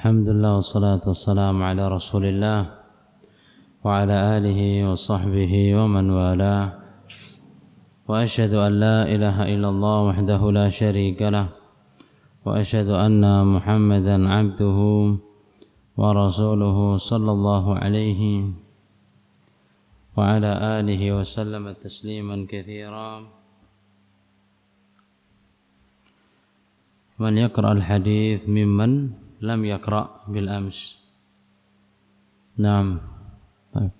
Alhamdulillah wassalatu wassalamu ala Rasulillah wa ala alihi wa sahbihi wa man walah. Wa asyhadu an la ilaha illallah wahdahu la syarika lah wa asyhadu anna Muhammadan abduhu wa rasuluhu sallallahu alaihi wa ala alihi wa sallama tasliman katsiran. Man yaqra al-hadits mimman lam yaqra bil ams. Naam. Baik.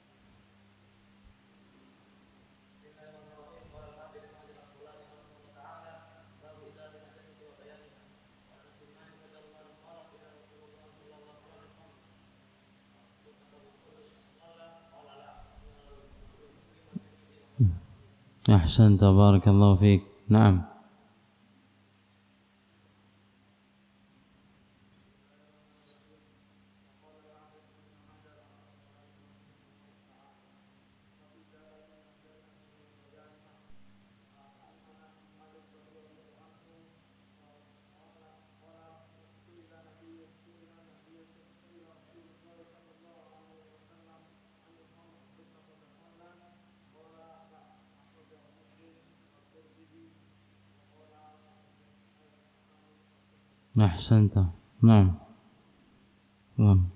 Ahsanta barakallahu fiik. Naam. Ahsanta. Naam. Naam.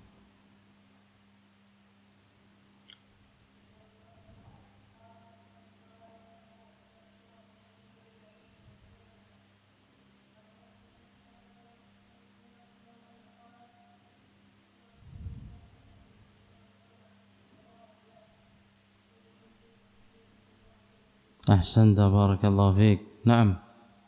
Ahsanta barakallahu fiik. Naam.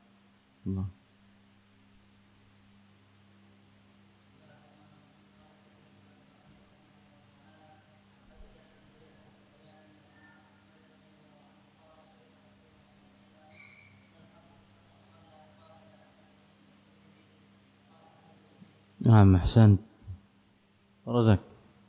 Naam, ahsant. Razak.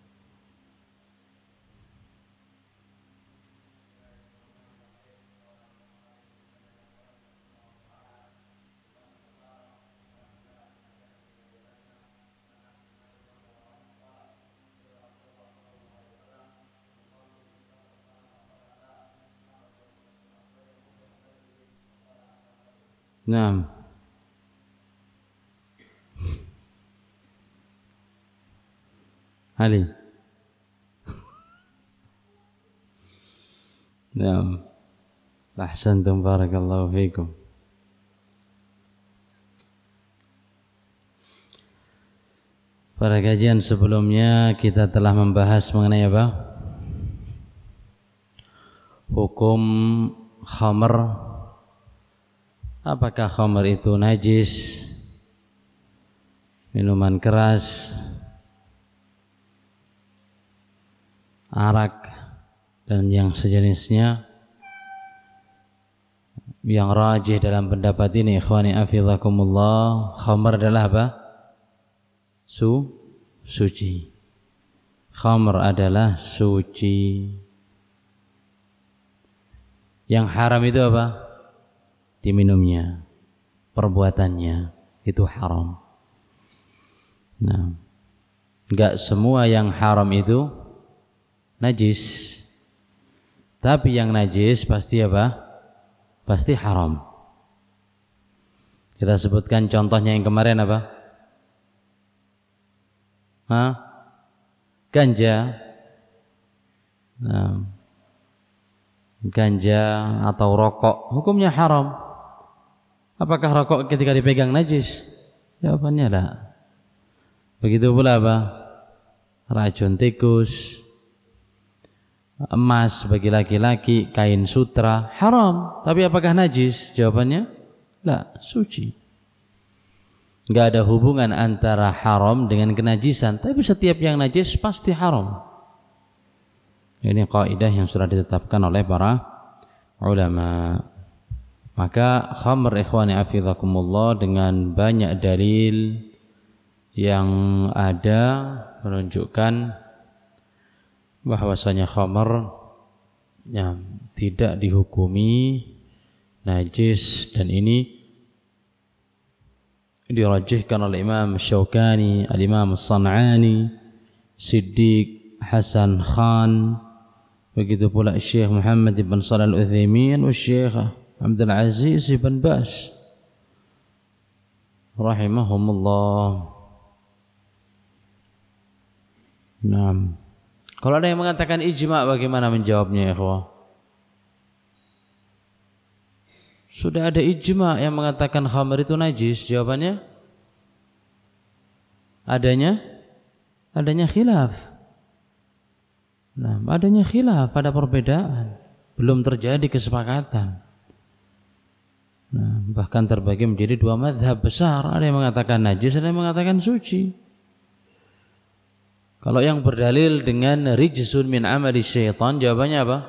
Naam. Ali. Naam. Ahsantum barakallahu fiikum. Pada kajian sebelumnya kita telah membahas mengenai apa? Hukum khamr. Apakah khamr itu najis, minuman keras, arak dan yang sejenisnya? Yang rajih dalam pendapat ini, ikhwani afizakumullah, khamr adalah apa? Suci. Khamr adalah suci. Yang haram itu apa? Diminumnya, perbuatannya itu haram. Nah, enggak semua yang haram itu najis. Tapi yang najis pasti apa? Pasti haram. Kita sebutkan contohnya yang kemarin apa? Ganja. Nah, ganja atau rokok hukumnya haram. Apakah rokok ketika dipegang najis? Jawabannya tidak. Begitu pula apa? Racun tikus, emas bagi laki-laki, kain sutra, haram. Tapi apakah najis? Jawabannya tidak, suci. Tidak ada hubungan antara haram dengan kenajisan. Tapi setiap yang najis pasti haram. Ini kaidah yang sudah ditetapkan oleh para ulama. Maka khamr, ikhwani afizakumullah, dengan banyak dalil yang ada menunjukkan bahwasanya khamr tidak dihukumi najis, dan ini dirajihkan oleh Imam Syaukani, Al-Imam As-San'ani, Siddiq Hasan Khan, begitu pula Syekh Muhammad ibn Shalih Al-Utsaimin dan Syekh Abdul Aziz ibn Baz rahimahumullah. Naam. Kalau ada yang mengatakan ijma', bagaimana menjawabnya, ikhwah? Sudah ada ijma' yang mengatakan khamr itu najis. Jawabannya adanya khilaf. Nah, adanya khilaf, ada perbedaan, belum terjadi kesepakatan. Nah, bahkan terbagi menjadi dua mazhab besar. Ada yang mengatakan najis, ada yang mengatakan suci. Kalau yang berdalil dengan rijsun min amali syaitan, jawabannya apa?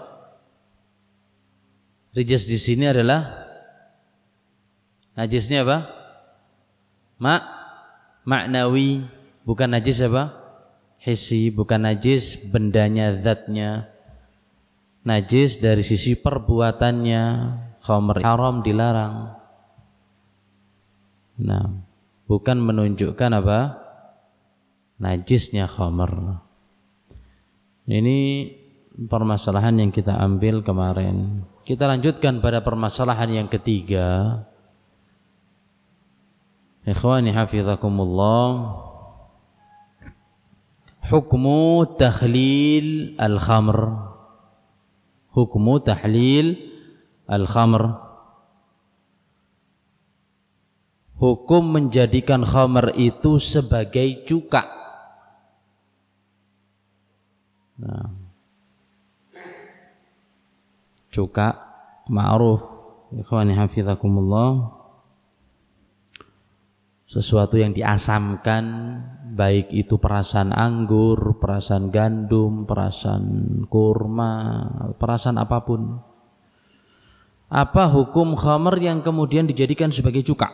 Rijs di sini adalah najisnya apa? Maknawi, bukan najis apa? Hissi, bukan najis bendanya, zatnya. Najis dari sisi perbuatannya. Khamr haram, dilarang. Nah, bukan menunjukkan apa? Najisnya khamr. Ini permasalahan yang kita ambil kemarin. Kita lanjutkan pada permasalahan yang ketiga. Ikhwani hafizakumullah. Hukmu takhlil al-khamr. Hukmu tahlil al-khamr. Hukum menjadikan khamr itu sebagai cuka. Nah, cuka ma'ruf, ikhwani hafizakumullah, sesuatu yang diasamkan, baik itu perasan anggur, perasan gandum, perasan kurma, perasan apapun. Apa hukum khamr yang kemudian dijadikan sebagai cuka?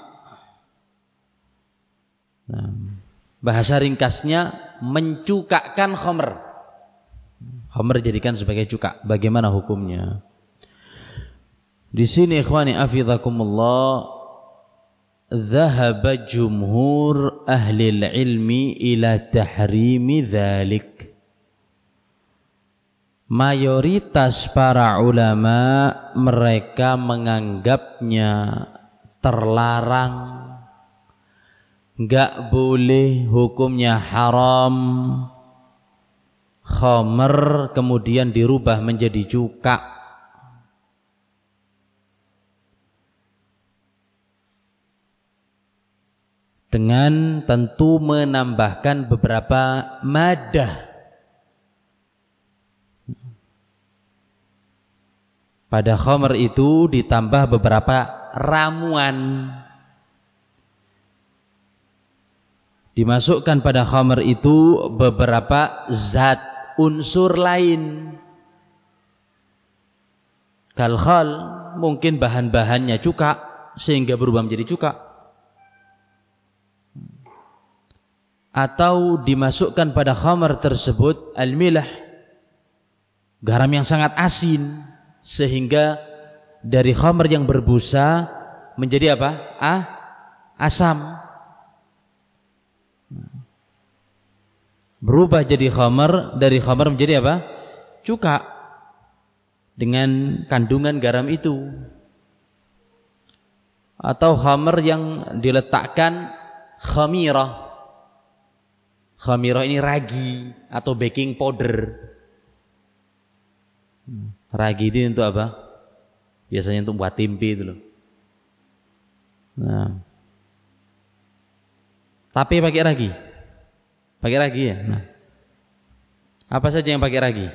Nah, bahasa ringkasnya mencukakan khamr. Khamr dijadikan sebagai cuka. Bagaimana hukumnya? Di sini ikhwani hafizakumullah, dhahaba jumhur ahli ilmi ila tahrimi dzalik. Mayoritas para ulama mereka menganggapnya terlarang, enggak boleh, hukumnya haram. Khamr kemudian dirubah menjadi cuka. Dengan tentu menambahkan beberapa madah. Pada khamr itu ditambah beberapa ramuan. Dimasukkan pada khamr itu beberapa zat, unsur lain. Kal-khal, mungkin bahan-bahannya cuka sehingga berubah menjadi cuka. Atau dimasukkan pada khamr tersebut al-milah, garam yang sangat asin, sehingga dari khamr yang berbusa menjadi apa? Asam. Berubah jadi khamr, dari khamr menjadi apa? Cuka dengan kandungan garam itu. Atau khamr yang diletakkan khamirah. Khamirah ini ragi atau baking powder. Ragi itu untuk apa? Biasanya untuk buat tempe itu loh. Nah, tapi pakai ragi. Pakai ragi ya. Nah, apa saja yang pakai ragi?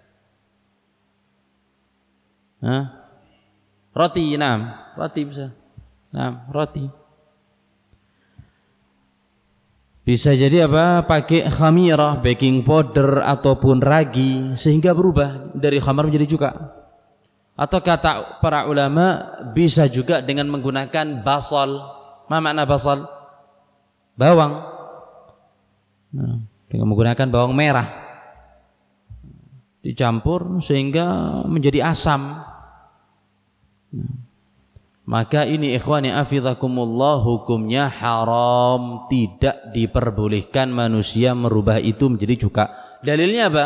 Roti, roti bisa. Roti. Bisa jadi apa? Pakai khamirah, baking powder ataupun ragi sehingga berubah dari khamar menjadi cuka. Atau kata para ulama bisa juga dengan menggunakan basal. Apa makna basal? Bawang. Nah, dengan menggunakan bawang merah dicampur sehingga menjadi asam. Maka ini ikhwani afizakumullah hukumnya haram, tidak diperbolehkan manusia merubah itu menjadi cuka. Dalilnya apa?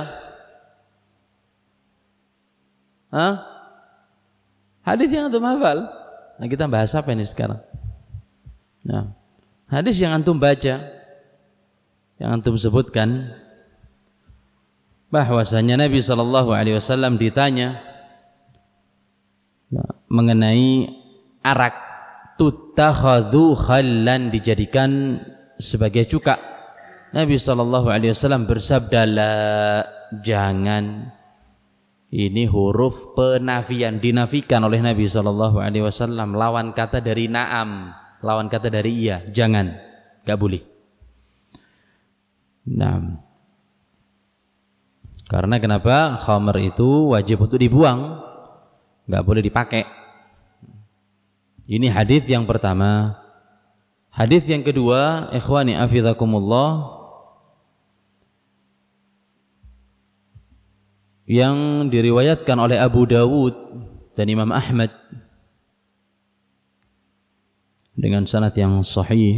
Hah? Hadis yang antum hafal. Nah, kita bahas apa ini sekarang? Nah, hadis yang antum baca, yang antum sebutkan bahwasanya Nabi SAW ditanya mengenai arak, tuttakhadhu khallan, dijadikan sebagai cuka. Nabi SAW bersabda, la, jangan. Ini huruf penafian, dinafikan oleh Nabi SAW, lawan kata dari na'am, lawan kata dari iya, jangan, gak boleh. Nah, karena kenapa? Khamr itu wajib untuk dibuang, gak boleh dipakai. Ini hadis yang pertama. Hadis yang kedua, ikhwani afizakumullah, yang diriwayatkan oleh Abu Dawud dan Imam Ahmad dengan sanad yang sahih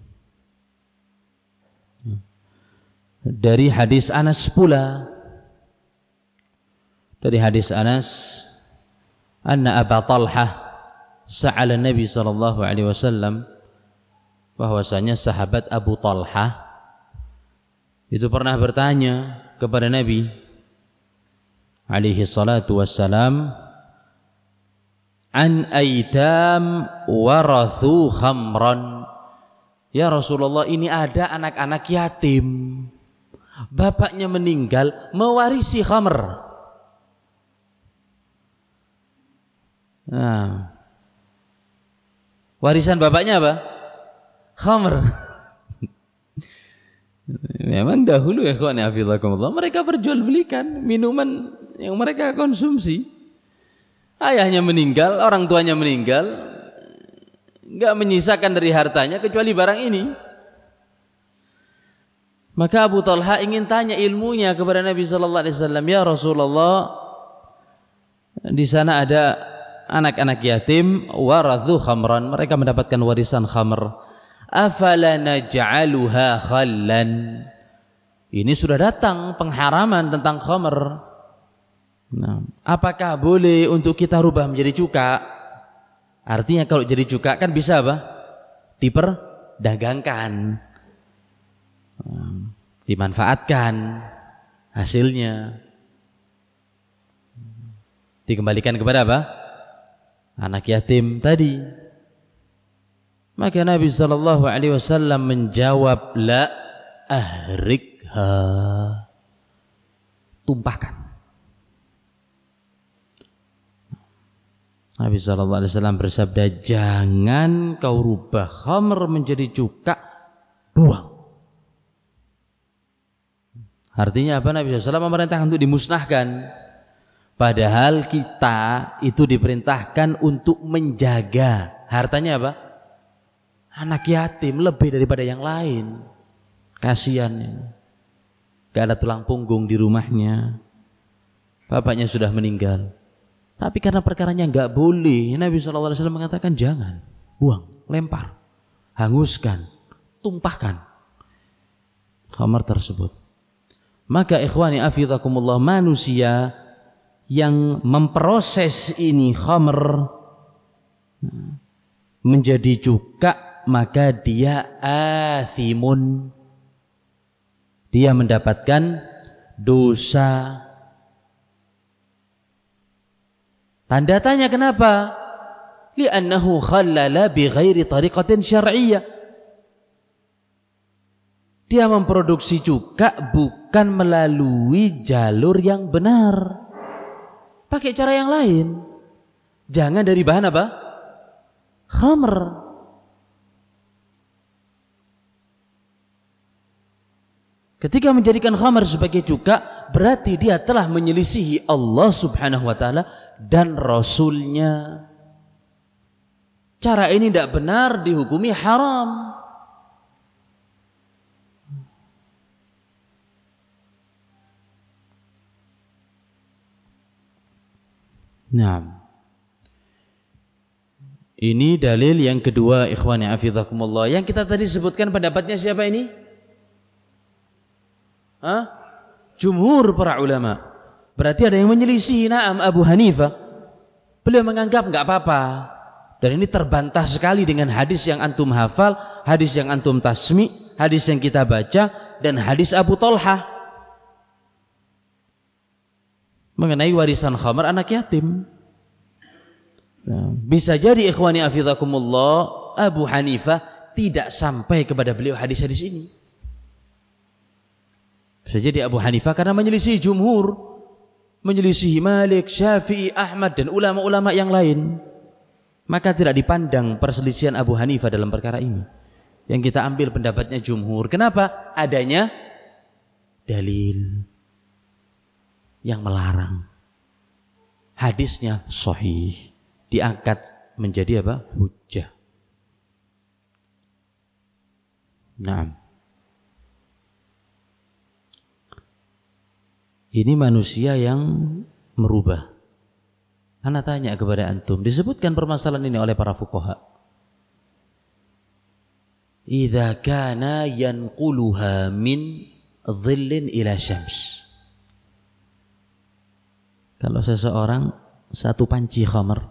dari hadis Anas pula. Dari hadis Anas, anna Aba Talhah sa'ala Nabi SAW, bahwasanya sahabat Abu Talhah itu pernah bertanya kepada Nabi alaihi salatu wassalam, an aitam warathu khamran. Ya Rasulullah, ini ada anak-anak yatim, bapaknya meninggal, mewarisi khamr. Nah, warisan bapaknya apa? Khamr. Memang dahulu ya ikhwan hafizakumullah, mereka perjualbelikan minuman yang mereka konsumsi. Ayahnya meninggal, orang tuanya meninggal, enggak menyisakan dari hartanya kecuali barang ini. Maka Abu Talha ingin tanya ilmunya kepada Nabi sallallahu alaihi wasallam, ya Rasulullah, di sana ada anak-anak yatim, warathu khamran, mereka mendapatkan warisan khamr. Afala naj'aluha khallan. Ini sudah datang pengharaman tentang khamr. Nah, apakah boleh untuk kita rubah menjadi cuka? Artinya kalau jadi cuka kan bisa apa? Diperdagangkan, dimanfaatkan hasilnya, dikembalikan kepada apa? Anak yatim tadi. Maka Nabi SAW menjawab, la, ahrikha, tumpahkan. Nabi SAW bersabda, jangan kau rubah khamr menjadi cuka, buang. Artinya apa? Nabi SAW memerintahkan untuk dimusnahkan. Padahal kita itu diperintahkan untuk menjaga hartanya apa? Anak yatim lebih daripada yang lain. Kasihan, gak ada tulang punggung di rumahnya, bapaknya sudah meninggal. Tapi karena perkaranya gak boleh, Nabi SAW mengatakan jangan, buang, lempar, hanguskan, tumpahkan khamar tersebut. Maka ikhwani afizakumullah, manusia yang memproses ini khamr menjadi cuka, maka dia athimun, dia mendapatkan dosa. Tanda tanya kenapa? Li'annahu khallala bighairi tariqatin syar'iyyah. Dia memproduksi cuka bukan melalui jalur yang benar, pakai cara yang lain. Jangan dari bahan apa? Khamr. Ketika menjadikan khamr sebagai cuka, berarti dia telah menyelisihi Allah Subhanahu wa ta'ala dan Rasulnya. Cara ini tidak benar, dihukumi haram. Nah, Ini dalil yang kedua, ikhwani hafizakumullah. Yang kita tadi sebutkan pendapatnya siapa ini? Jumhur para ulama. Berarti ada yang menyelisih. Naam, Abu Hanifah. Beliau menganggap enggak apa-apa. Dan ini terbantah sekali dengan hadis yang antum hafal, hadis yang antum tasmi, hadis yang kita baca, dan hadis Abu Talha mengenai warisan khamar anak yatim. Nah, bisa jadi ikhwani hafizakumullah, Abu Hanifah tidak sampai kepada beliau hadis-hadis ini. Bisa jadi Abu Hanifah karena menyelisih jumhur, menyelisih Malik, Syafi'i, Ahmad dan ulama-ulama yang lain. Maka tidak dipandang perselisihan Abu Hanifah dalam perkara ini. Yang kita ambil pendapatnya jumhur. Kenapa? Adanya dalil yang melarang. Hadisnya sahih, diangkat menjadi apa? Hujjah. Nah, ini manusia yang merubah. Ana tanya kepada antum, disebutkan permasalahan ini oleh para fuqaha. Idza kana yanquluha min dhillin ila syams. Kalau seseorang satu panci khamar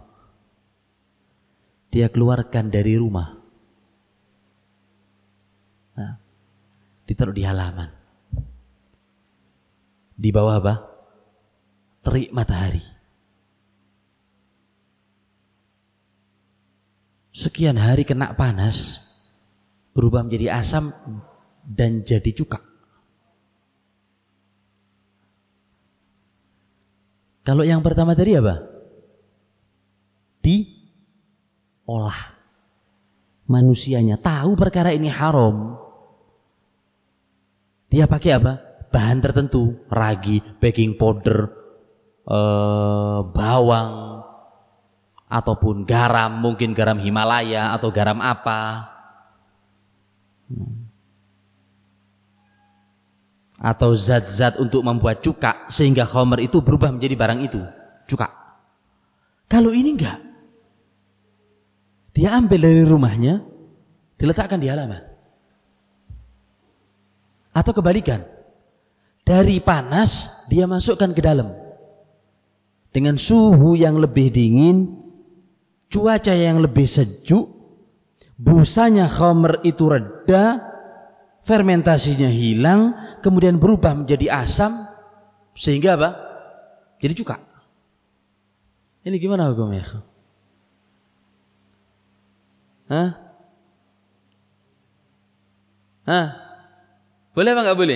dia keluarkan dari rumah, nah, ditaruh di halaman, di bawah apa? Terik matahari. Sekian hari kena panas, berubah menjadi asam dan jadi cuka. Kalau yang pertama tadi apa? Diolah. Manusianya tahu perkara ini haram. Dia pakai apa? Bahan tertentu, ragi, baking powder, bawang, ataupun garam, mungkin garam Himalaya atau garam apa. Atau zat-zat untuk membuat cuka sehingga khamar itu berubah menjadi barang itu, cuka. Kalau ini enggak, dia ambil dari rumahnya, diletakkan di halaman. Atau kebalikan, dari panas dia masukkan ke dalam. Dengan suhu yang lebih dingin, cuaca yang lebih sejuk, busanya khamar itu reda, fermentasinya hilang, kemudian berubah menjadi asam, sehingga apa? Jadi cuka. Ini gimana hukumnya? Boleh apa enggak boleh?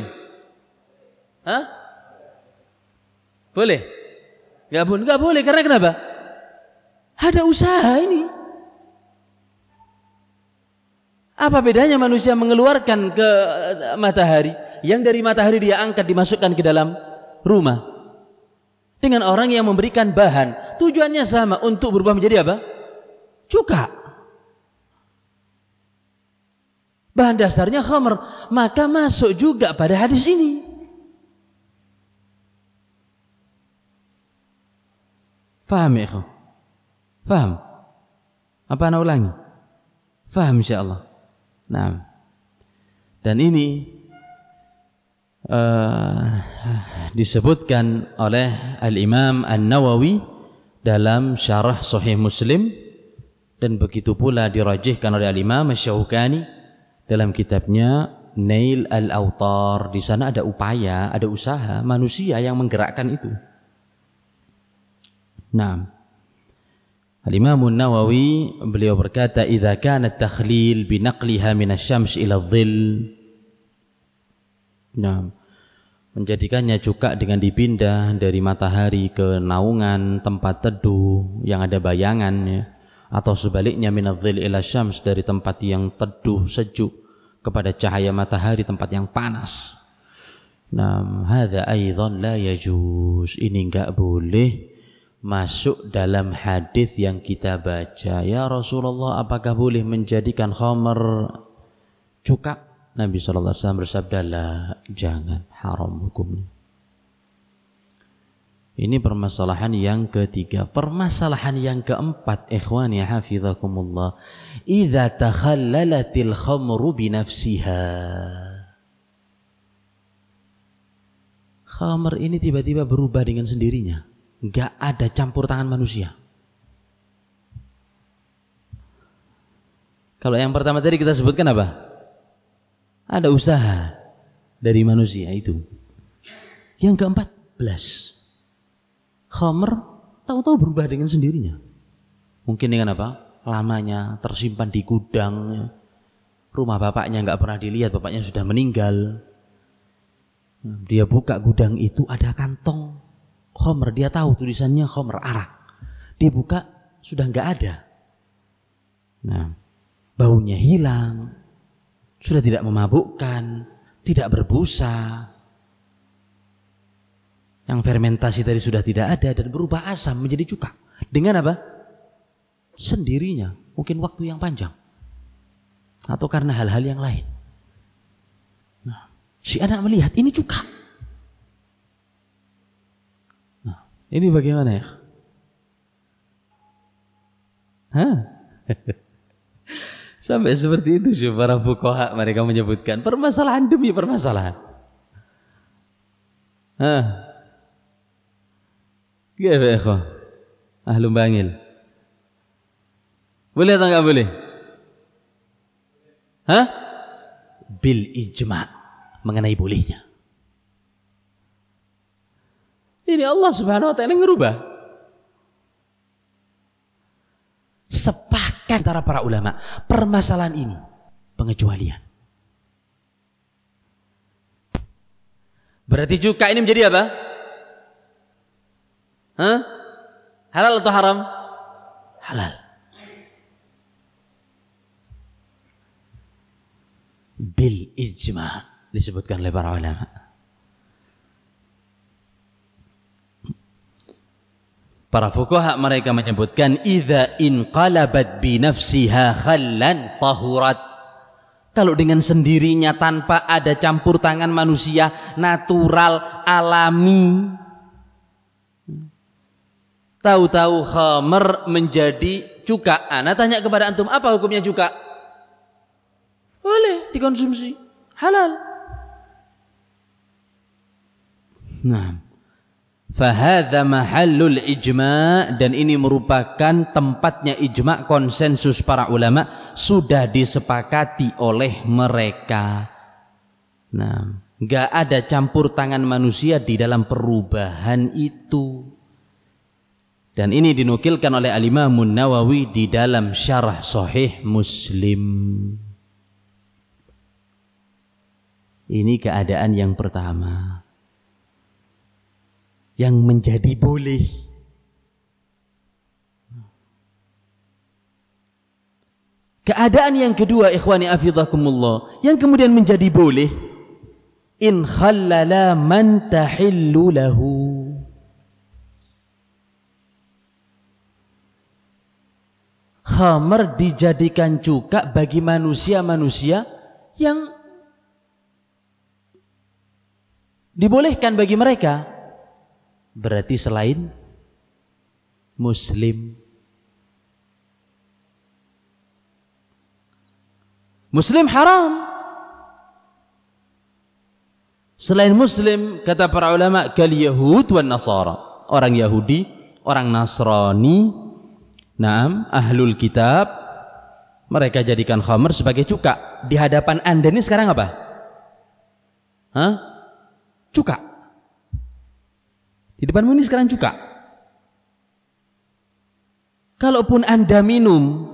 Boleh? Enggak boleh, karena kenapa? Ada usaha ini. Apa bedanya manusia mengeluarkan ke matahari, yang dari matahari dia angkat dimasukkan ke dalam rumah, dengan orang yang memberikan bahan, tujuannya sama, untuk berubah menjadi apa? Cuka. Bahan dasarnya khamr, maka masuk juga pada hadis ini. Faham ya ikhwan? Faham? Apa ana ulangi? Faham insyaallah. Nah, dan ini disebutkan oleh Al-Imam An-Nawawi dalam syarah Sahih Muslim, dan begitu pula dirajihkan oleh Al-Imam Asy-Syaukani dalam kitabnya Nail Al-Awtar. Di sana ada upaya, ada usaha manusia yang menggerakkan itu. Nah, Al-Imam An-Nawawi beliau berkata, "Idza kana at-takhlil bi naqliha min asy-syams ila adh-dhill." Nah, menjadikannya cuka dengan dipindah dari matahari ke naungan tempat teduh yang ada bayangannya, atau sebaliknya min adh-dhill ila syams, dari tempat yang teduh sejuk kepada cahaya matahari tempat yang panas. Nah, hadza aidan la yajuz. Ini enggak boleh masuk dalam hadis yang kita baca. Ya Rasulullah, apakah boleh menjadikan khamar cuka? Nabi SAW bersabda, la, jangan, haram hukumnya. Ini permasalahan yang ketiga. Permasalahan yang keempat, ikhwani hafizakumullah, idza takhallalatil khamru binafsiha. Khamr ini tiba-tiba berubah dengan sendirinya, enggak ada campur tangan manusia. Kalau yang pertama tadi kita sebutkan apa? Ada usaha dari manusia itu. Yang ke-14, khamr tahu-tahu berubah dengan sendirinya. Mungkin dengan apa? Lamanya tersimpan di gudang, rumah bapaknya nggak pernah dilihat, bapaknya sudah meninggal. Dia buka gudang itu, ada kantong khamr, dia tahu tulisannya khamr, arak. Dibuka sudah nggak ada. Nah, baunya hilang, sudah tidak memabukkan, tidak berbusa. Yang fermentasi tadi sudah tidak ada dan berubah asam menjadi cuka. Dengan apa? Sendirinya, mungkin waktu yang panjang. Atau karena hal-hal yang lain. Nah, si anak melihat ini cuka. Nah, ini bagaimana ya? Hah? Sampai seperti itu sih para fuqaha, mereka menyebutkan permasalahan demi permasalahan. Gimana ya, ikhwah? Ahlum bangil. Boleh atau enggak boleh? Bil ijma' mengenai bolehnya. Ini Allah Subhanahu wa taala ngerubah. Sepakat antara para ulama permasalahan ini pengecualian. Berarti cuka ini menjadi apa? Halal atau haram? Halal. Bil ijma' disebutkan oleh para ulama. Para fuqaha mereka menyebutkan idza inqalabat bi nafsiha khallan tahurat. Kalau dengan sendirinya tanpa ada campur tangan manusia, natural, alami, tahu-tahu khamr menjadi cuka. Ana tanya kepada antum, apa hukumnya cuka? Boleh dikonsumsi, halal. Nah, fahadha mahallul ijma', dan ini merupakan tempatnya ijma', konsensus para ulama, sudah disepakati oleh mereka. Nah, enggak ada campur tangan manusia di dalam perubahan itu. Dan ini dinukilkan oleh Al-Imam Nawawi di dalam Syarah Sahih Muslim. Ini keadaan yang pertama, yang menjadi boleh. Keadaan yang kedua, ikhwani afidhakumullah, yang kemudian menjadi boleh, in khallala man tahillu lahu. Khamr dijadikan cuka bagi manusia-manusia yang dibolehkan bagi mereka. Berarti selain Muslim. Muslim haram. Selain Muslim, kata para ulama, kal Yahud wan Nasara. Orang Yahudi, orang Nasrani, naam, ahlul kitab, mereka jadikan khamr sebagai cuka. Di hadapan Anda ini sekarang apa? Cuka. Di depanmu ini sekarang cuka. Kalaupun Anda minum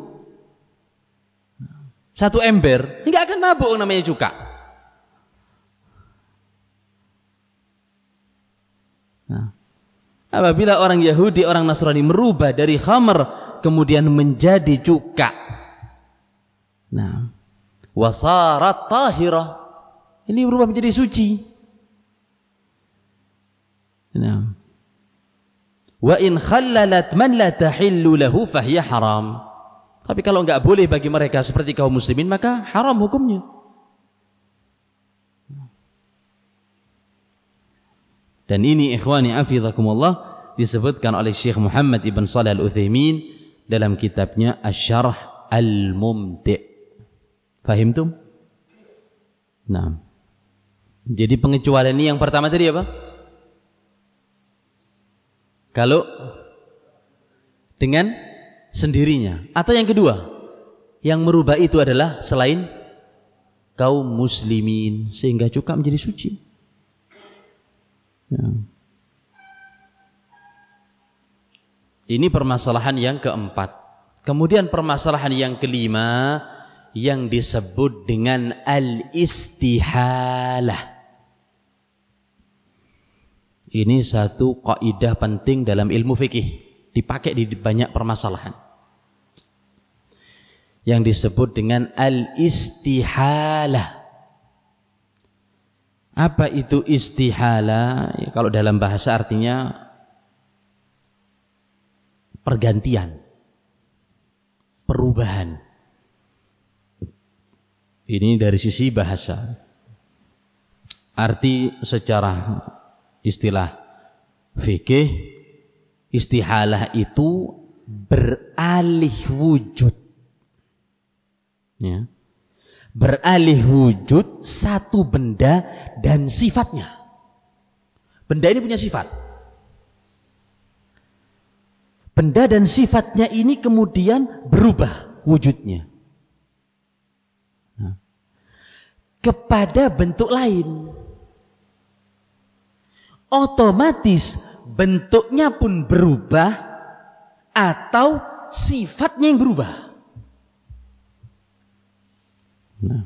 satu ember, enggak akan mabuk, namanya cuka. Nah, apabila orang Yahudi, orang Nasrani merubah dari khamr kemudian menjadi cuka, nah, wasarat tahirah, ini berubah menjadi suci. Nah, wa in khallalat man la tahillu lahu fahiya haram. Tapi kalau enggak boleh bagi mereka seperti kaum muslimin, maka haram hukumnya. Dan ini ikhwani afidhakumullah disebutkan oleh Syekh Muhammad ibn Shalih Al-Utsaimin dalam kitabnya Asy-Syarh Al-Mumti'. Fahimtum? Nah. Jadi pengecualian ini yang pertama tadi apa? Kalau dengan sendirinya. Atau yang kedua, yang merubah itu adalah selain kaum muslimin, sehingga juga menjadi suci. Ya. Ini permasalahan yang keempat. Kemudian permasalahan yang kelima yang disebut dengan al-istihalah. Ini satu kaidah penting dalam ilmu fikih, dipakai di banyak permasalahan. Yang disebut dengan al-istihalah. Apa itu istihalah? Ya, kalau dalam bahasa artinya pergantian, perubahan. Ini dari sisi bahasa. Arti secara istilah fikih, istihalah itu beralih wujud. Ya. Beralih wujud satu benda dan sifatnya. Benda ini punya sifat. Benda dan sifatnya ini kemudian berubah wujudnya. Nah, kepada bentuk lain. Otomatis bentuknya pun berubah atau sifatnya yang berubah. Nah,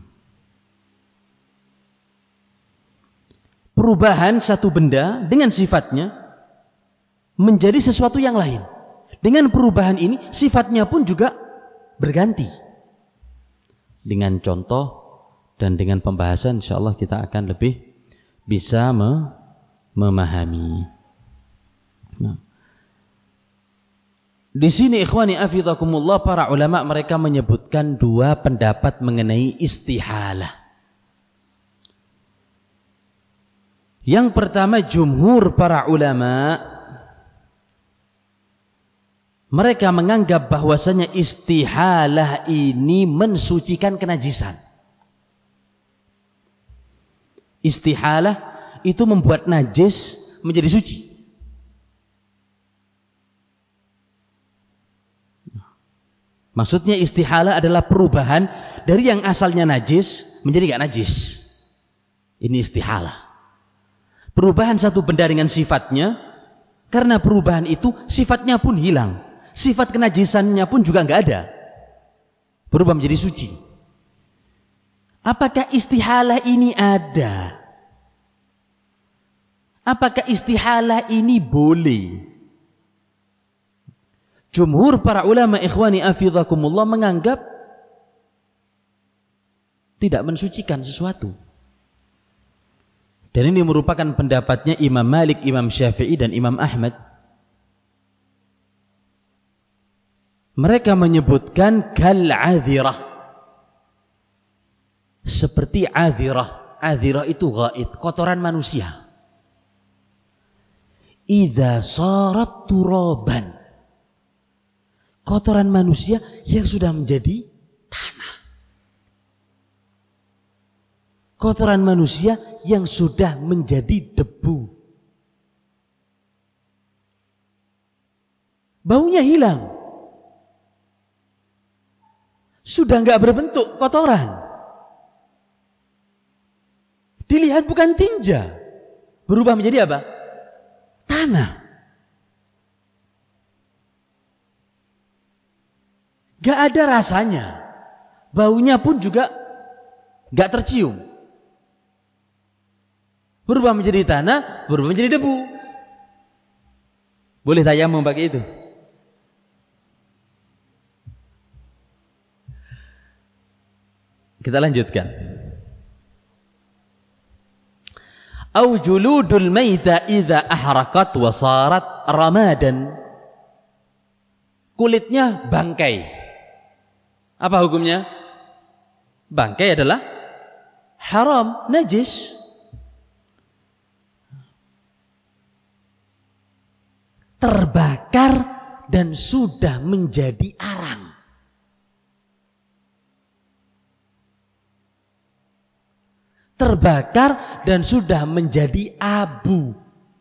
perubahan satu benda dengan sifatnya menjadi sesuatu yang lain. Dengan perubahan ini sifatnya pun juga berganti. Dengan contoh dan dengan pembahasan insyaallah kita akan lebih bisa memahami. Nah, di sini ikhwani afizakumullah, para ulama mereka menyebutkan dua pendapat mengenai istihalah. Yang pertama, jumhur para ulama mereka menganggap bahwasanya istihalah ini mensucikan kenajisan. Istihalah itu membuat najis menjadi suci. Maksudnya istihalah adalah perubahan dari yang asalnya najis menjadi gak najis. Ini istihalah. Perubahan satu benda dengan sifatnya, karena perubahan itu sifatnya pun hilang. Sifat kenajisannya pun juga gak ada. Berubah menjadi suci. Apakah istihalah ini ada? Apakah istihalah ini boleh? Jumhur para ulama ikhwani afizakumullah menganggap tidak mensucikan sesuatu. Dan ini merupakan pendapatnya Imam Malik, Imam Syafi'i dan Imam Ahmad. Mereka menyebutkan kal-'adhirah. Seperti adhirah. Adhirah itu ghaid, kotoran manusia. Idza sarat turaban. Kotoran manusia yang sudah menjadi tanah. Kotoran manusia yang sudah menjadi debu. Baunya hilang. Sudah enggak berbentuk kotoran. Dilihat bukan tinja. Berubah menjadi apa? Tanah. Gak ada rasanya. Baunya pun juga gak tercium. Berubah menjadi tanah, berubah menjadi debu. Boleh tayamum pakai itu? Kita lanjutkan. Au juludul maita idza ahraqat wa sarat ramadan. Kulitnya bangkai. Apa hukumnya? Bangkai adalah haram, najis. terbakar dan sudah menjadi arang. Terbakar dan sudah menjadi abu.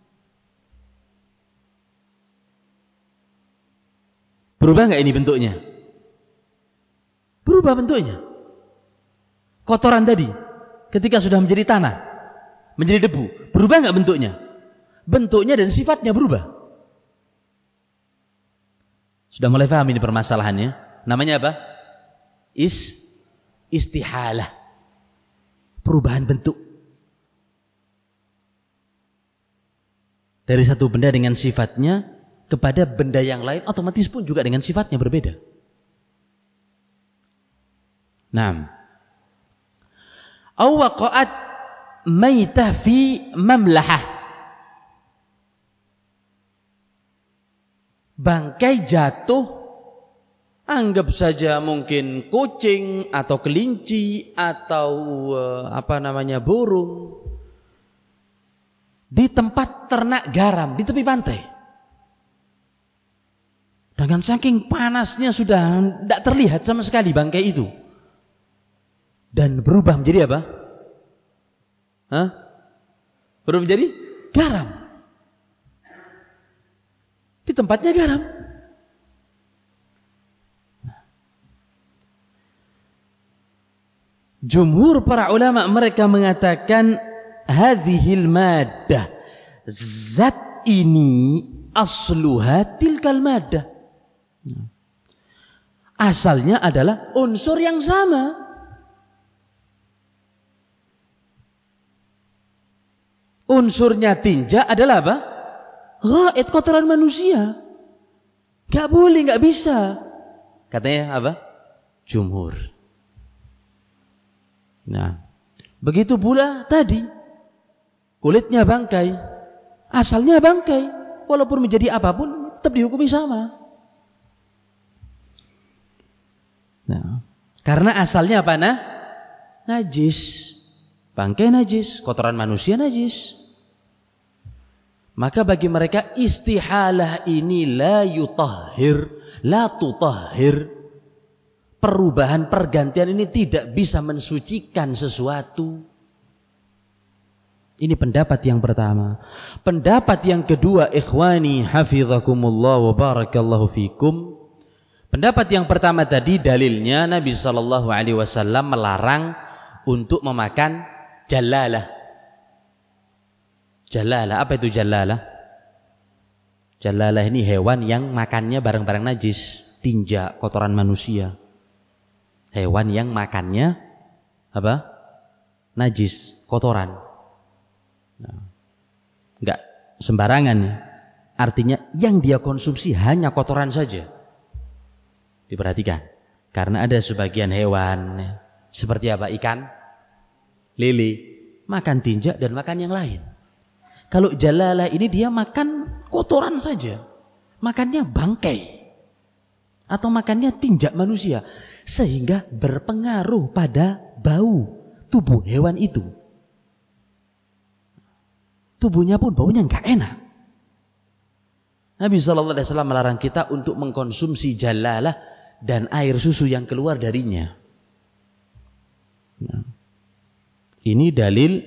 Berubah nggak ini bentuknya? Berubah bentuknya. Kotoran tadi, ketika sudah menjadi tanah, menjadi debu, berubah nggak bentuknya? Bentuknya dan sifatnya berubah. Sudah mulai paham ini permasalahannya? Namanya apa? Istihalah. Perubahan bentuk. Dari satu benda dengan sifatnya kepada benda yang lain, otomatis pun juga dengan sifatnya berbeda. Naam. Aw waqa'at maitah fi mamlahah. Bangkai jatuh, anggap saja mungkin kucing atau kelinci atau burung di tempat ternak garam di tepi pantai. Dengan saking panasnya sudah tidak terlihat sama sekali bangkai itu. Dan berubah menjadi apa? Berubah menjadi garam. Di tempatnya garam. Jumhur para ulama mereka mengatakan hadhil maddah, zat ini asluha tilkal maddah. Asalnya adalah unsur yang sama. Unsurnya tinja adalah apa? Ghaid, kotoran manusia. Gak boleh, gak bisa. Katanya apa? Jumhur. Nah, begitu pula tadi. Kulitnya bangkai. Asalnya bangkai. Walaupun menjadi apapun, tetap dihukumi sama. Nah, karena asalnya apa? Najis. Bangkai najis, kotoran manusia najis. Maka bagi mereka istihalah ini la yutahhir, la tutahhir. Perubahan pergantian ini tidak bisa mensucikan sesuatu. Ini pendapat yang pertama. Pendapat yang kedua, ikhwani hafizakumullah wa barakallahu fikum. Pendapat yang pertama tadi dalilnya Nabi SAW melarang untuk memakan jalalah. Jalalah, apa itu jalalah? Jalalah ini hewan yang makannya barang-barang najis, tinja, kotoran manusia. Hewan yang makannya apa? Najis, kotoran. Nah, enggak sembarangan. Artinya yang dia konsumsi hanya kotoran saja. Diperhatikan. Karena ada sebagian hewan seperti apa? Ikan, lele, makan tinja dan makan yang lain. Kalau jalalah ini dia makan kotoran saja. Makannya bangkai. Atau makannya tinja manusia. Sehingga berpengaruh pada bau tubuh hewan itu. Tubuhnya pun baunya enggak enak. Nabi SAW melarang kita untuk mengkonsumsi jalalah dan air susu yang keluar darinya. Nah, ini dalil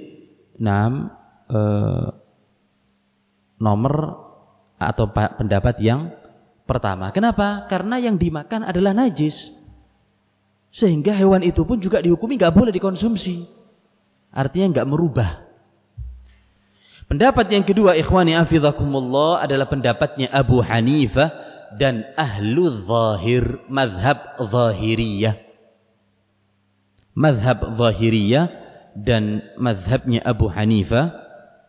nomor atau pendapat yang pertama. Kenapa? Karena yang dimakan adalah najis. Sehingga hewan itu pun juga dihukumi gak boleh dikonsumsi. Artinya gak merubah. Pendapat yang kedua, ikhwani hafizakumullah, adalah pendapatnya Abu Hanifah dan ahlu zahir, mazhab zahiriyah. Mazhab zahiriyah dan mazhabnya Abu Hanifah,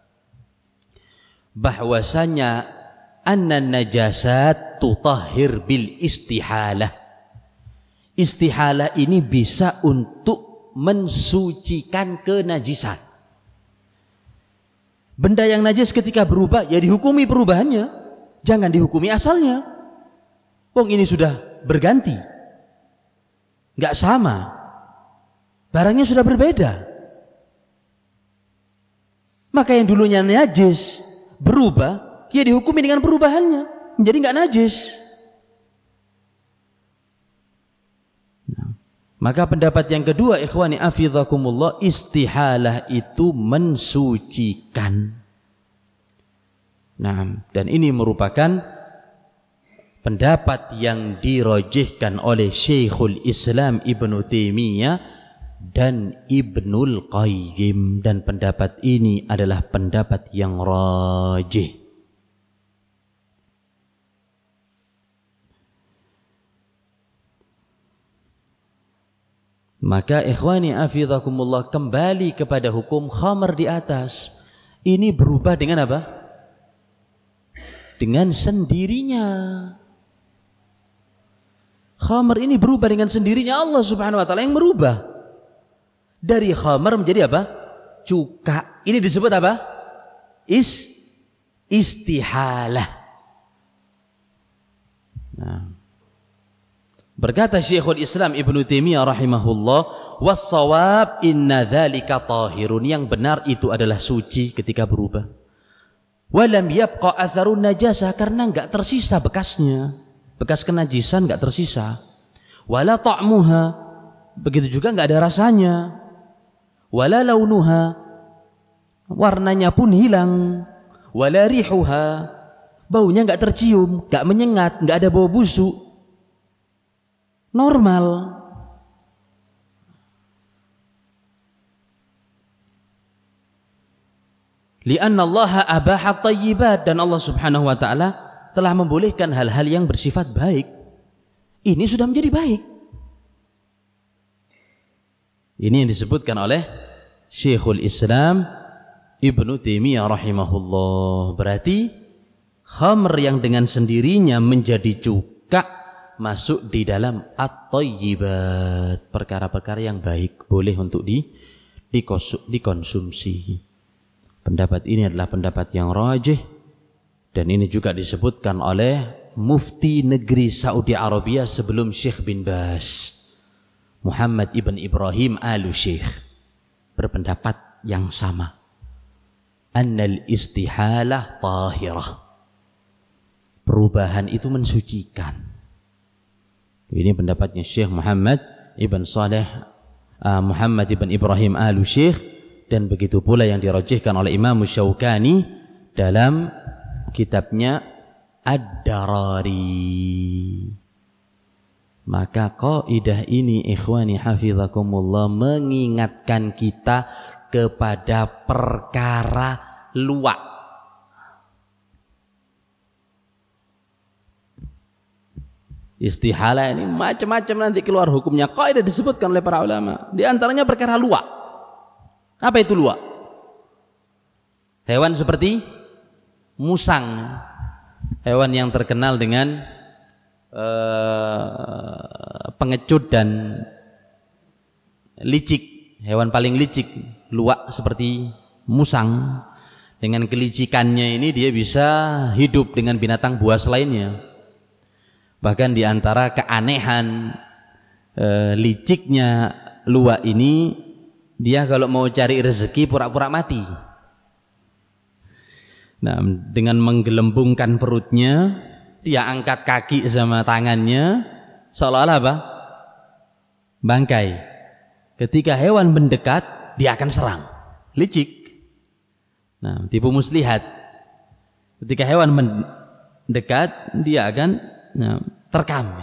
bahwasanya anna najasat tutahhir bil istihalah. Istihalah ini bisa untuk mensucikan kenajisan. Benda yang najis ketika berubah, ya dihukumi perubahannya. Jangan dihukumi asalnya. Wong ini sudah berganti. Enggak sama. Barangnya sudah berbeda. Maka yang dulunya najis berubah, ya dihukumi dengan perubahannya. menjadi nggak najis. Maka pendapat yang kedua, ikhwani afidhakumullah, istihalah itu mensucikan. Nah, dan ini merupakan pendapat yang dirajihkan oleh Syekhul Islam Ibnu Taimiyah dan Ibnul Qayyim, dan pendapat ini adalah pendapat yang rajih. Maka ikhwani afidhakumullah, kembali kepada hukum khamar di atas. Ini berubah dengan apa? Dengan sendirinya. Khamar ini berubah dengan sendirinya, Allah Subhanahu wa taala yang merubah. Dari khamar menjadi apa? Cuka. Ini disebut apa? Istihalah. Nah, berkata Syekhul Islam Ibnu Taimiyah rahimahullah, was-shawab inna dzalika tahirun, yang benar itu adalah suci ketika berubah. Walam yabqa atharun najasah, karena enggak tersisa bekasnya. Bekas kenajisan enggak tersisa. Wala ta'muha, begitu juga enggak ada rasanya. Wala launuha, warnanya pun hilang. Wala rihuha, baunya enggak tercium, enggak menyengat, enggak ada bau busuk. Normal. Lianna Allah abaha thayyibat, dan Allah Subhanahu wa taala telah membolehkan hal-hal yang bersifat baik. Ini sudah menjadi baik. Ini yang disebutkan oleh Syekhul Islam Ibnu Taimiyah rahimahullah. Berarti khamr yang dengan sendirinya menjadi cuka masuk di dalam at-thayyibat, perkara-perkara yang baik, boleh untuk dikonsumsi. Pendapat ini adalah pendapat yang rajih, dan ini juga disebutkan oleh mufti negeri Saudi Arabia sebelum Syekh bin Baz, Muhammad ibn Ibrahim al-Syekh, berpendapat yang sama. Annal istihalah tahirah, perubahan itu mensucikan. Ini pendapatnya Syekh Muhammad ibn Ibrahim al-Syekh, dan begitu pula yang dirajihkan oleh Imam Syaukani dalam kitabnya Ad-Darari. Maka kaidah ini ikhwani hafizakumullah mengingatkan kita kepada perkara luak. Istihalah ini macam-macam nanti keluar hukumnya. Kaidah disebutkan oleh para ulama. Di antaranya perkara luak. Apa itu luak? Hewan seperti musang, hewan yang terkenal dengan pengecut dan licik, hewan paling licik, luak seperti musang. Dengan kelicikannya ini dia bisa hidup dengan binatang buas lainnya. Bahkan di antara keanehan liciknya luak ini, dia kalau mau cari rezeki pura-pura mati. Nah, dengan menggelembungkan perutnya, dia angkat kaki sama tangannya, seolah-olah apa? Bangkai. Ketika hewan mendekat, dia akan serang. Licik. Nah, tipu muslihat. Ketika hewan mendekat, dia akan terkam.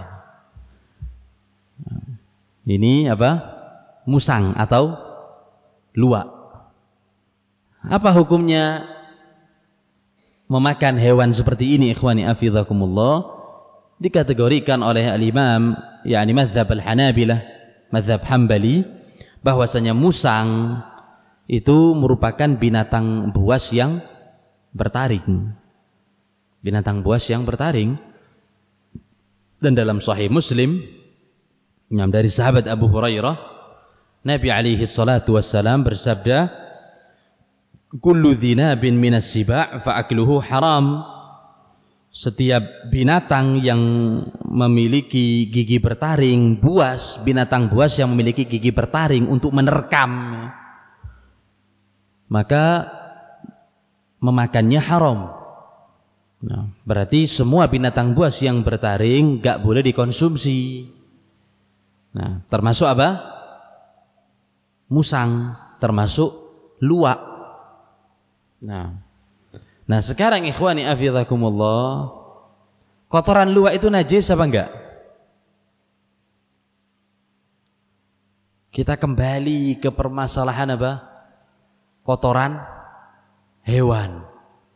Ini apa? Musang atau luwak. Apa hukumnya memakan hewan seperti ini ikhwani afidhakumullah? Dikategorikan oleh al-imam yakni mazhab al-Hanabilah, mazhab Hambali, bahwasanya musang itu merupakan binatang buas yang bertaring. Binatang buas yang bertaring. Dan dalam Sahih Muslim dari sahabat Abu Hurairah, Nabi alaihi salatu wassalam bersabda, kullu dhinabin minas siba' fa akluhu haram. Setiap binatang yang memiliki gigi bertaring, buas, binatang buas yang memiliki gigi bertaring untuk menerkam, maka memakannya haram. Nah, berarti semua binatang buas yang bertaring gak boleh dikonsumsi. Nah, termasuk apa? Musang, termasuk luwak. Nah sekarang ikhwani afizakumullah, kotoran luwak itu najis apa enggak? Kita kembali ke permasalahan apa? Kotoran hewan.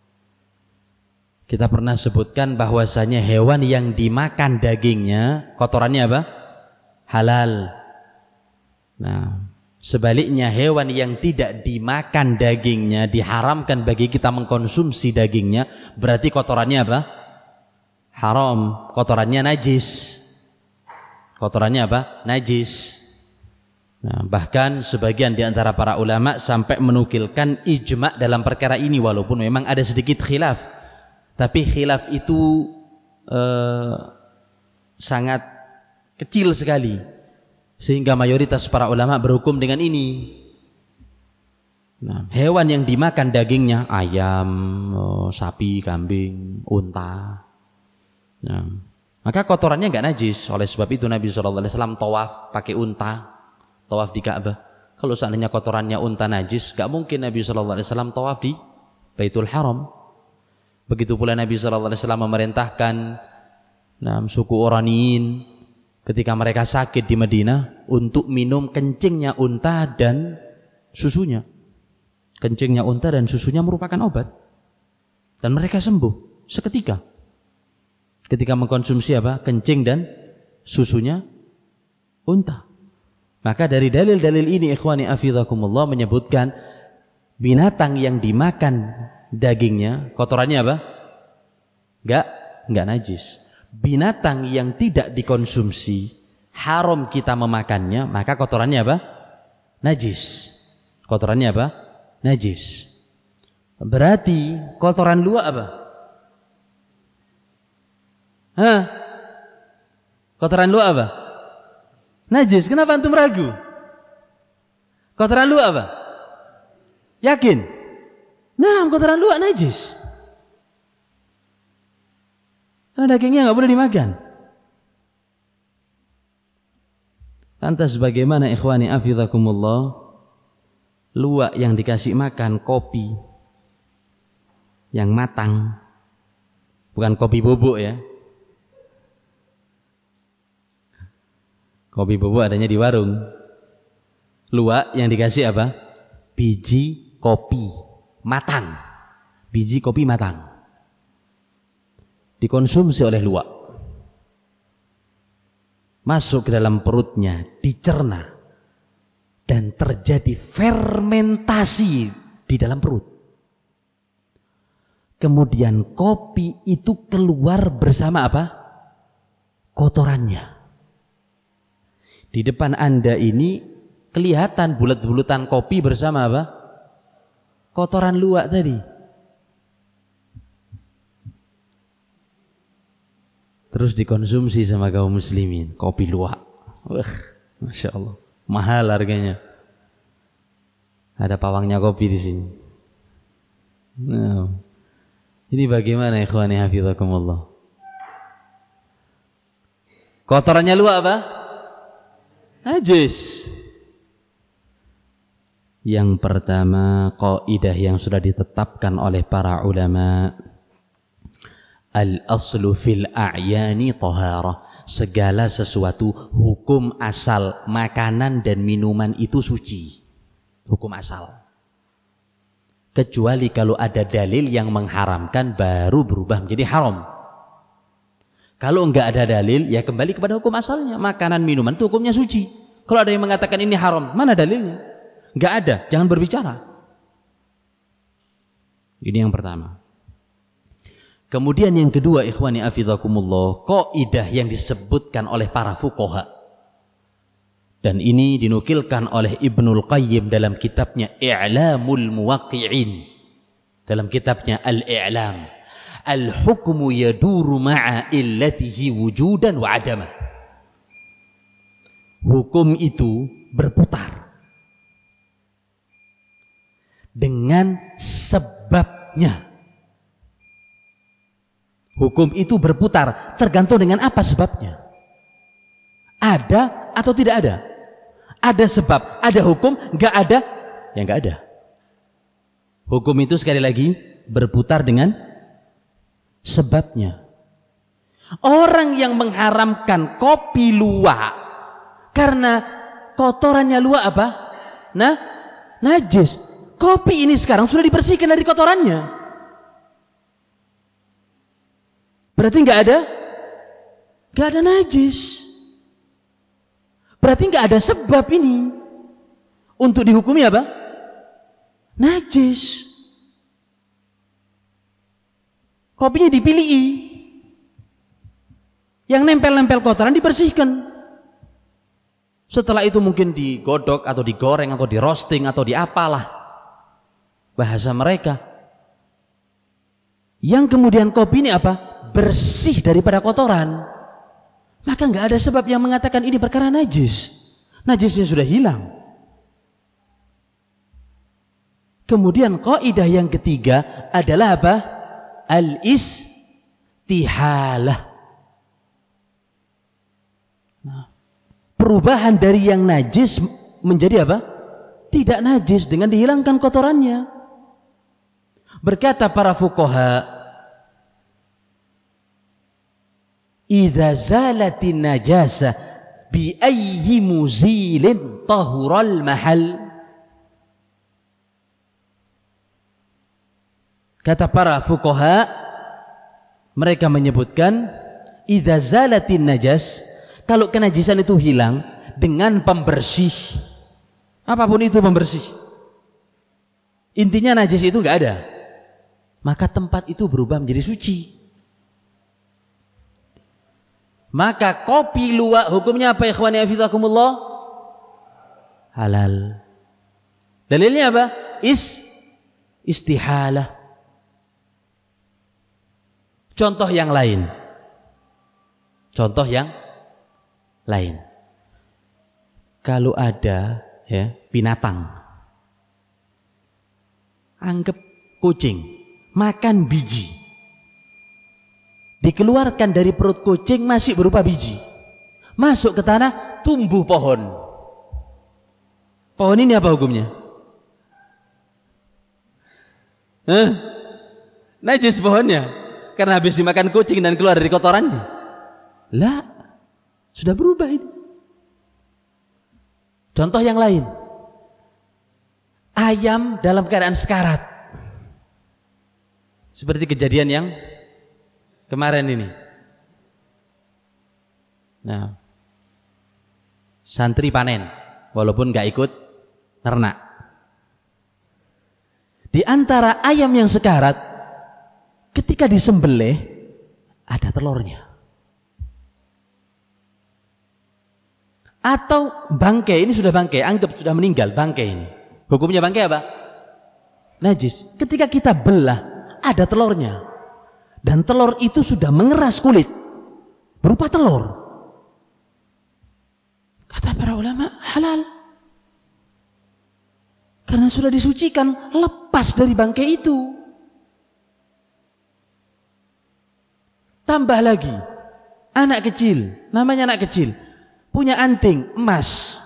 Kita pernah sebutkan bahwasanya hewan yang dimakan dagingnya, kotorannya apa? Halal. Nah, sebaliknya hewan yang tidak dimakan dagingnya, diharamkan bagi kita mengkonsumsi dagingnya, berarti kotorannya apa? Haram, kotorannya najis. Kotorannya apa? Najis. Nah, bahkan sebagian di antara para ulama sampai menukilkan ijma' dalam perkara ini, walaupun memang ada sedikit khilaf. Tapi khilaf itu sangat kecil sekali, sehingga mayoritas para ulama berhukum dengan ini. Nah, hewan yang dimakan dagingnya ayam, sapi, kambing, unta, nah, maka kotorannya enggak najis. Oleh sebab itu Nabi SAW tawaf pakai unta, tawaf di Ka'bah. Kalau seandainya kotorannya unta najis, enggak mungkin Nabi SAW tawaf di Baitul Haram. Begitu pula Nabi SAW memerintahkan suku Oraniyin ketika mereka sakit di Madinah untuk minum kencingnya unta dan susunya. Kencingnya unta dan susunya merupakan obat, dan mereka sembuh seketika ketika mengkonsumsi apa? Kencing dan susunya unta. Maka dari dalil-dalil ini ikhwani afizakumullah menyebutkan binatang yang dimakan dagingnya kotorannya apa? Enggak najis. Binatang yang tidak dikonsumsi haram kita memakannya, maka kotorannya apa? Najis. Kotorannya apa? Najis. Berarti kotoran luwak apa? Kotoran luwak apa? Najis. Kenapa antum ragu? Kotoran luwak apa? Yakin? Nah, kotoran luwak najis. Karena dagingnya enggak boleh dimakan. Lantas bagaimana ikhwani afizakumullah, luwak yang dikasih makan kopi yang matang, bukan kopi bubuk ya. Kopi bubuk adanya di warung. Luwak yang dikasih apa? Biji kopi matang. Biji kopi matang dikonsumsi oleh luwak, masuk ke dalam perutnya, dicerna, dan terjadi fermentasi di dalam perut. Kemudian kopi itu keluar bersama apa? Kotorannya. Di depan Anda ini kelihatan bulat-bulatan kopi bersama apa? Kotoran luwak tadi. Terus dikonsumsi sama kaum muslimin, kopi luwak. Wah, Masya Allah, mahal harganya. Ada pawangnya kopi di sini. Nah, ini bagaimana ikhwani hafizakumullah? Kotorannya luwak apa? Najis. Yang pertama, kaidah yang sudah ditetapkan oleh para ulama, al-aslu fil a'yani taharah. Segala sesuatu hukum asal makanan dan minuman itu suci. Hukum asal. Kecuali kalau ada dalil yang mengharamkan baru berubah menjadi haram. Kalau enggak ada dalil, ya kembali kepada hukum asalnya. Makanan minuman itu hukumnya suci. Kalau ada yang mengatakan ini haram, mana dalilnya? Enggak ada, jangan berbicara. Ini yang pertama. Kemudian yang kedua ikhwani afizakumullah, kaidah yang disebutkan oleh para fuqaha, dan ini dinukilkan oleh Ibnul Qayyim dalam kitabnya I'lamul Muwaqqi'in, dalam kitabnya Al-I'lam, al-hukmu yaduru ma'a illatihi wujudan wa adama. Hukum itu berputar dengan sebabnya. Hukum itu berputar tergantung dengan apa sebabnya. Ada atau tidak ada. Ada sebab, ada hukum, nggak ada, ya nggak ada. Hukum itu sekali lagi berputar dengan sebabnya. Orang yang mengharamkan kopi luwak karena kotorannya luwak apa? Najis. Kopi ini sekarang sudah dibersihkan dari kotorannya. Berarti nggak ada najis. Berarti nggak ada sebab ini untuk dihukumi apa? Najis. Kopinya dipilih, yang nempel-nempel kotoran dibersihkan. Setelah itu mungkin digodok atau digoreng atau di roasting atau di apalah bahasa mereka. Yang kemudian kopi ini apa? Bersih daripada kotoran. Maka nggak ada sebab yang mengatakan ini perkara najis. Najisnya sudah hilang. Kemudian kaidah yang ketiga adalah apa? Al-istihalah. Perubahan dari yang najis menjadi apa? Tidak najis dengan dihilangkan kotorannya. Berkata para fuqaha, idza zalatin najasa bi ayyi muzilin tahural mahal. Kata para fuqaha, mereka menyebutkan idza zalatin najas, kalau kenajisan itu hilang dengan pembersih, apapun itu pembersih, intinya najis itu enggak ada, maka tempat itu berubah menjadi suci. Maka kopi luwak hukumnya apa, ikhwani hafizakumullah? Halal. Dalilnya apa? Istihalah. Contoh yang lain. Kalau ada binatang, anggap kucing, makan biji, dikeluarkan dari perut kucing masih berupa biji, masuk ke tanah, tumbuh pohon. Pohon ini apa hukumnya? Najis pohonnya karena habis dimakan kucing dan keluar dari kotorannya. Lah, sudah berubah ini. Contoh yang lain, ayam dalam keadaan sekarat, seperti kejadian yang kemarin ini. Nah, santri panen walaupun nggak ikut ternak. Di antara ayam yang sekarat, ketika disembelih ada telurnya. Atau bangkai, ini sudah bangkai, anggap sudah meninggal bangkai ini. Hukumnya bangkai apa? Najis. Ketika kita belah ada telurnya. Dan telur itu sudah mengeras kulit berupa telur. Kata para ulama, halal. Karena sudah disucikan, lepas dari bangkai itu. Tambah lagi, anak kecil, namanya anak kecil, punya anting emas.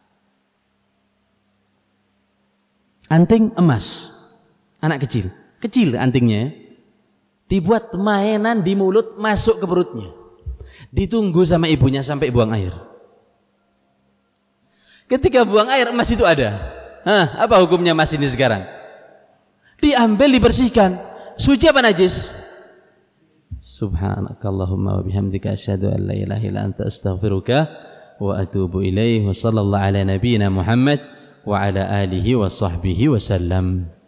Anting emas. Anak kecil, kecil antingnya. Dibuat mainan di mulut, masuk ke perutnya. Ditunggu sama ibunya sampai buang air. Ketika buang air, emas itu ada. Apa hukumnya emas ini sekarang? Diambil, dibersihkan. Suci apa najis? Subhanakallahumma wa bihamdika asyhadu an la ilaha illa anta astaghfiruka wa atubu ilaih. Wa sallallahu ala nabiyyina Muhammad wa ala alihi wa sahbihi wa sallam.